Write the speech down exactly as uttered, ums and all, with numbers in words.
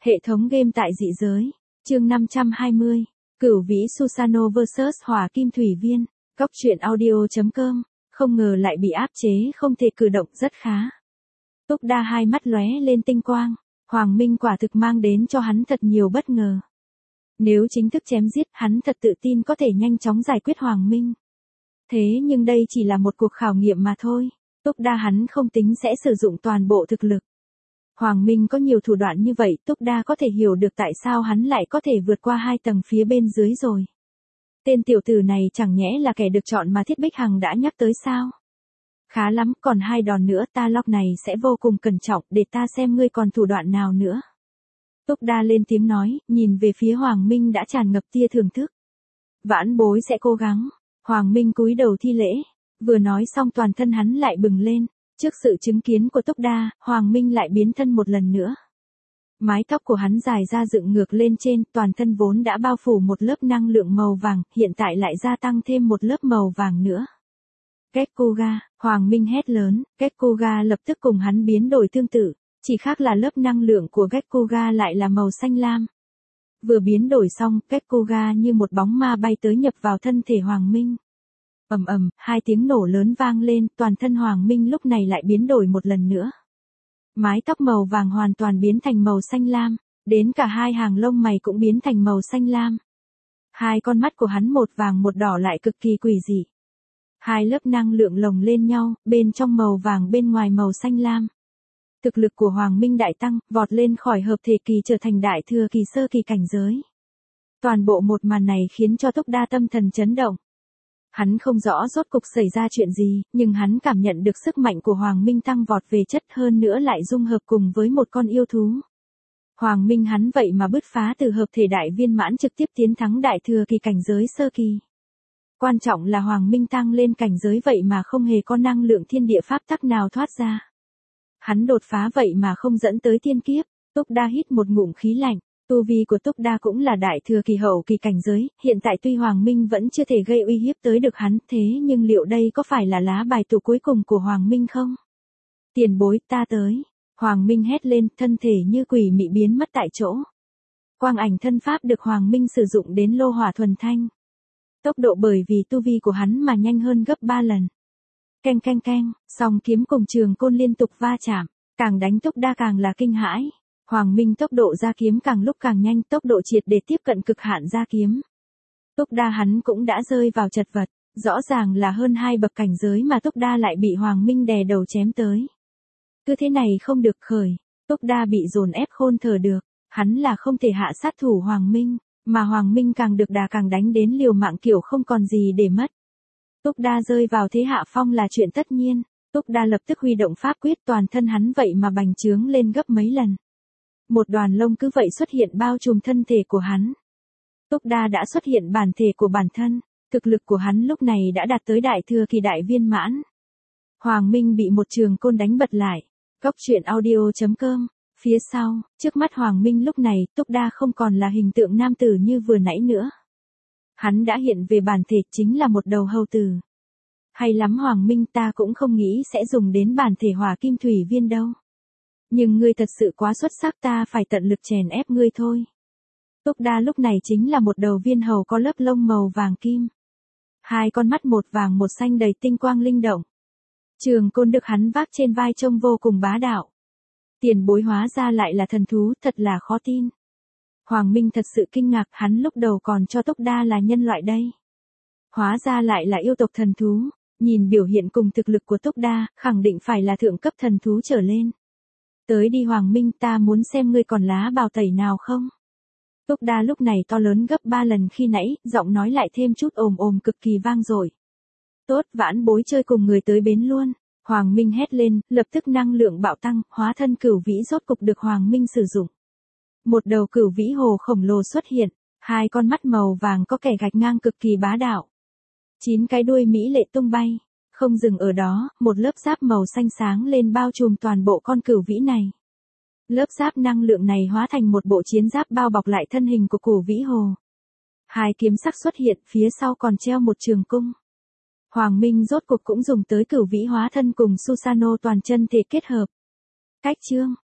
Hệ thống game tại dị giới. Chương năm trăm hai mươi. Cửu vĩ Susanoo versus Hỏa Kim Thủy Viên. Cóc truyện audio chấm com. Không ngờ lại bị áp chế không thể cử động, rất khá. Túc Đa hai mắt lóe lên tinh quang. Hoàng Minh quả thực mang đến cho hắn thật nhiều bất ngờ. Nếu chính thức chém giết, hắn thật tự tin có thể nhanh chóng giải quyết Hoàng Minh. Thế nhưng đây chỉ là một cuộc khảo nghiệm mà thôi. Túc Đa hắn không tính sẽ sử dụng toàn bộ thực lực. Hoàng Minh có nhiều thủ đoạn như vậy, Túc Đa có thể hiểu được tại sao hắn lại có thể vượt qua hai tầng phía bên dưới rồi. Tên tiểu tử này chẳng nhẽ là kẻ được chọn mà Thiết Bích Hằng đã nhắc tới sao? Khá lắm, còn hai đòn nữa ta lóc này sẽ vô cùng cẩn trọng, để ta xem ngươi còn thủ đoạn nào nữa. Túc Đa lên tiếng nói, nhìn về phía Hoàng Minh đã tràn ngập tia thưởng thức. Vãn bối sẽ cố gắng. Hoàng Minh cúi đầu thi lễ. Vừa nói xong toàn thân hắn lại bừng lên. Trước sự chứng kiến của Túc Đa, Hoàng Minh lại biến thân một lần nữa. Mái tóc của hắn dài ra dựng ngược lên trên, toàn thân vốn đã bao phủ một lớp năng lượng màu vàng, hiện tại lại gia tăng thêm một lớp màu vàng nữa. Gekkoga, Hoàng Minh hét lớn, Gekkoga lập tức cùng hắn biến đổi tương tự, chỉ khác là lớp năng lượng của Gekkoga lại là màu xanh lam. Vừa biến đổi xong, Gekkoga như một bóng ma bay tới nhập vào thân thể Hoàng Minh. Ầm ầm, hai tiếng nổ lớn vang lên, toàn thân Hoàng Minh lúc này lại biến đổi một lần nữa. Mái tóc màu vàng hoàn toàn biến thành màu xanh lam, đến cả hai hàng lông mày cũng biến thành màu xanh lam. Hai con mắt của hắn một vàng một đỏ lại cực kỳ quỷ dị. Hai lớp năng lượng lồng lên nhau, bên trong màu vàng bên ngoài màu xanh lam. Thực lực của Hoàng Minh đại tăng, vọt lên khỏi hợp thể kỳ trở thành đại thừa kỳ sơ kỳ cảnh giới. Toàn bộ một màn này khiến cho Túc Đa tâm thần chấn động. Hắn không rõ rốt cục xảy ra chuyện gì, nhưng hắn cảm nhận được sức mạnh của Hoàng Minh tăng vọt về chất hơn nữa lại dung hợp cùng với một con yêu thú. Hoàng Minh hắn vậy mà bứt phá từ hợp thể đại viên mãn trực tiếp tiến thắng đại thừa kỳ cảnh giới sơ kỳ. Quan trọng là Hoàng Minh tăng lên cảnh giới vậy mà không hề có năng lượng thiên địa pháp tắc nào thoát ra. Hắn đột phá vậy mà không dẫn tới thiên kiếp. Túc Đa hít một ngụm khí lạnh. Tu vi của Túc Đa cũng là đại thừa kỳ hậu kỳ cảnh giới, hiện tại tuy Hoàng Minh vẫn chưa thể gây uy hiếp tới được hắn, thế nhưng liệu đây có phải là lá bài tẩy cuối cùng của Hoàng Minh không? Tiền bối, ta tới. Hoàng Minh hét lên, thân thể như quỷ mị biến mất tại chỗ. Quang ảnh thân pháp được Hoàng Minh sử dụng đến lô hỏa thuần thanh. Tốc độ bởi vì tu vi của hắn mà nhanh hơn gấp ba lần. Keng keng keng, song kiếm cùng trường côn liên tục va chạm, càng đánh Túc Đa càng là kinh hãi. Hoàng Minh tốc độ ra kiếm càng lúc càng nhanh, tốc độ triệt để tiếp cận cực hạn ra kiếm. Túc Đa hắn cũng đã rơi vào chật vật, rõ ràng là hơn hai bậc cảnh giới mà Túc Đa lại bị Hoàng Minh đè đầu chém tới. Cứ thế này không được khởi, Túc Đa bị dồn ép khôn thở được, hắn là không thể hạ sát thủ Hoàng Minh, mà Hoàng Minh càng được đà càng đánh đến liều mạng kiểu không còn gì để mất. Túc Đa rơi vào thế hạ phong là chuyện tất nhiên, Túc Đa lập tức huy động pháp quyết, toàn thân hắn vậy mà bành trướng lên gấp mấy lần. Một đoàn lông cứ vậy xuất hiện bao trùm thân thể của hắn. Túc Đa đã xuất hiện bản thể của bản thân, thực lực của hắn lúc này đã đạt tới đại thừa kỳ đại viên mãn. Hoàng Minh bị một trường côn đánh bật lại. Cóc truyện audio chấm com. Phía sau, trước mắt Hoàng Minh lúc này, Túc Đa không còn là hình tượng nam tử như vừa nãy nữa. Hắn đã hiện về bản thể, chính là một đầu hầu tử. Hay lắm Hoàng Minh, ta cũng không nghĩ sẽ dùng đến bản thể Hỏa Kim Thủy Viên đâu. Nhưng ngươi thật sự quá xuất sắc, ta phải tận lực chèn ép ngươi thôi. Túc Đa lúc này chính là một đầu viên hầu có lớp lông màu vàng kim. Hai con mắt một vàng một xanh đầy tinh quang linh động. Trường côn được hắn vác trên vai trông vô cùng bá đạo. Tiền bối hóa ra lại là thần thú, thật là khó tin. Hoàng Minh thật sự kinh ngạc, hắn lúc đầu còn cho Túc Đa là nhân loại đây. Hóa ra lại là yêu tộc thần thú, nhìn biểu hiện cùng thực lực của Túc Đa, khẳng định phải là thượng cấp thần thú trở lên. Tới đi Hoàng Minh, ta muốn xem ngươi còn lá bào tẩy nào không. Túc Đa lúc này to lớn gấp ba lần khi nãy, giọng nói lại thêm chút ồm ồm cực kỳ vang dội. Tốt, vãn bối chơi cùng người tới bến luôn. Hoàng Minh hét lên, lập tức năng lượng bạo tăng, hóa thân cửu vĩ rốt cục được Hoàng Minh sử dụng. Một đầu cửu vĩ hồ khổng lồ xuất hiện, hai con mắt màu vàng có kẻ gạch ngang cực kỳ bá đạo. Chín cái đuôi mỹ lệ tung bay, không dừng ở đó, một lớp giáp màu xanh sáng lên bao trùm toàn bộ con cửu vĩ này. Lớp giáp năng lượng này hóa thành một bộ chiến giáp bao bọc lại thân hình của cửu vĩ hồ. Hai kiếm sắc xuất hiện, phía sau còn treo một trường cung. Hoàng Minh rốt cuộc cũng dùng tới cửu vĩ hóa thân cùng Susanoo toàn chân thể kết hợp. Cách chương,